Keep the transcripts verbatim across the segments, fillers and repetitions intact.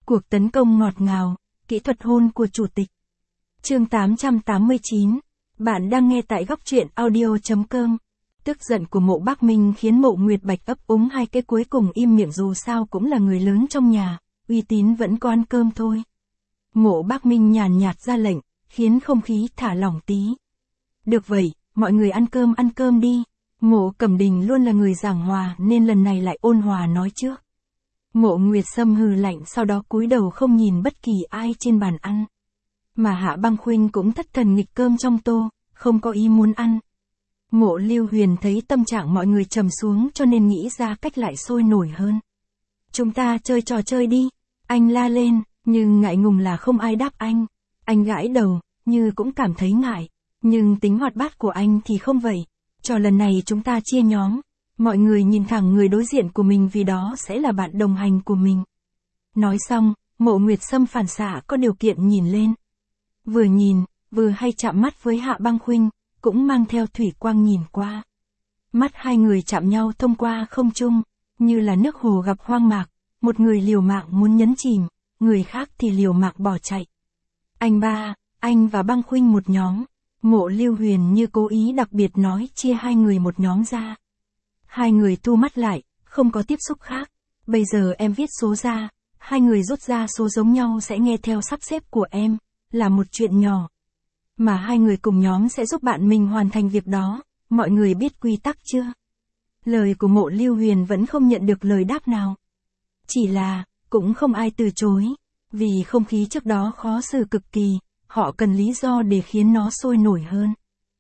Cuộc tấn công ngọt ngào, kỹ thuật hôn của chủ tịch. Chương tám trăm tám mươi chín. Bạn đang nghe tại góc truyện audio chấm com. Tức giận của Mộ Bác Minh khiến Mộ Nguyệt Bạch ấp úng hai cái cuối cùng im miệng, dù sao cũng là người lớn trong nhà, uy tín vẫn có ăn cơm thôi. Mộ Bác Minh nhàn nhạt ra lệnh, khiến không khí thả lỏng tí. Được vậy, mọi người ăn cơm ăn cơm đi. Mộ Cẩm Đình luôn là người giảng hòa nên lần này lại ôn hòa nói trước. Mộ Nguyệt Sâm hừ lạnh, sau đó cúi đầu không nhìn bất kỳ ai trên bàn ăn. Mà Hạ Băng Khuynh cũng thất thần nghịch cơm trong tô, không có ý muốn ăn. Mộ Lưu Huyền thấy tâm trạng mọi người trầm xuống cho nên nghĩ ra cách lại sôi nổi hơn. Chúng ta chơi trò chơi đi, anh la lên, nhưng ngại ngùng là không ai đáp anh. Anh gãi đầu, như cũng cảm thấy ngại, nhưng tính hoạt bát của anh thì không vậy. Trò lần này chúng ta chia nhóm. Mọi người nhìn thẳng người đối diện của mình vì đó sẽ là bạn đồng hành của mình. Nói xong, Mộ Nguyệt Sâm phản xạ có điều kiện nhìn lên. Vừa nhìn, vừa hay chạm mắt với Hạ Băng Khuynh, cũng mang theo thủy quang nhìn qua. Mắt hai người chạm nhau thông qua không trung, như là nước hồ gặp hoang mạc, một người liều mạng muốn nhấn chìm, người khác thì liều mạng bỏ chạy. Anh ba, anh và Băng Khuynh một nhóm. Mộ Lưu Huyền như cố ý đặc biệt nói chia hai người một nhóm ra. Hai người thu mắt lại, không có tiếp xúc khác. Bây giờ em viết số ra, hai người rút ra số giống nhau sẽ nghe theo sắp xếp của em, là một chuyện nhỏ. Mà hai người cùng nhóm sẽ giúp bạn mình hoàn thành việc đó, mọi người biết quy tắc chưa? Lời của Mộ Lưu Huyền vẫn không nhận được lời đáp nào. Chỉ là, cũng không ai từ chối, vì không khí trước đó khó xử cực kỳ, họ cần lý do để khiến nó sôi nổi hơn.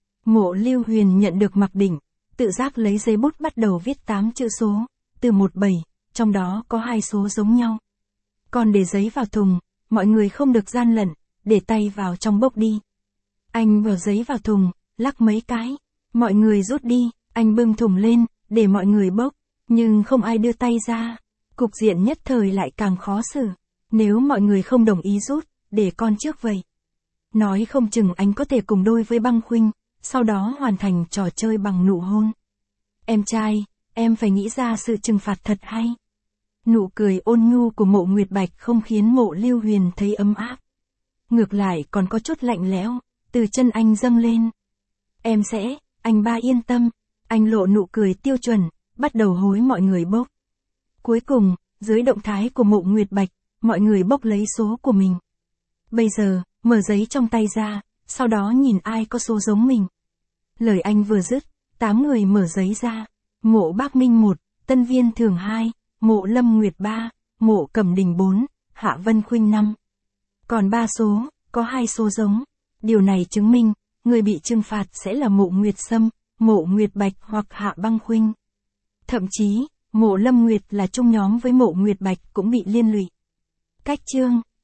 Mộ Lưu Huyền nhận được mặc định, tự giác lấy giấy bút bắt đầu viết tám chữ số, từ một bảy, trong đó có hai số giống nhau. Còn để giấy vào thùng, mọi người không được gian lận, để tay vào trong bốc đi. Anh vào giấy vào thùng, lắc mấy cái, mọi người rút đi, anh bưng thùng lên, để mọi người bốc, nhưng không ai đưa tay ra. Cục diện nhất thời lại càng khó xử, nếu mọi người không đồng ý rút, để con trước vậy. Nói không chừng anh có thể cùng đôi với Băng Khuynh, sau đó hoàn thành trò chơi bằng nụ hôn. Em trai, em phải nghĩ ra sự trừng phạt thật hay. Nụ cười ôn nhu của Mộ Nguyệt Bạch không khiến Mộ Lưu Huyền thấy ấm áp. Ngược lại còn có chút lạnh lẽo, từ chân anh dâng lên. Em sẽ, anh ba yên tâm. Anh lộ nụ cười tiêu chuẩn, bắt đầu hối mọi người bốc. Cuối cùng, dưới động thái của Mộ Nguyệt Bạch, mọi người bốc lấy số của mình. Bây giờ, mở giấy trong tay ra, sau đó nhìn ai có số giống mình. Lời anh vừa dứt, tám người mở giấy ra. Mộ Bác Minh một, Tân Viên Thường hai, Mộ Lâm Nguyệt ba, Mộ Cẩm Đình bốn, Hạ Vân Khuynh năm. Còn ba số, có hai số giống. Điều này chứng minh, người bị trừng phạt sẽ là Mộ Nguyệt Sâm, Mộ Nguyệt Bạch hoặc Hạ Băng Khuynh. Thậm chí, Mộ Lâm Nguyệt là chung nhóm với Mộ Nguyệt Bạch cũng bị liên lụy. Cách chương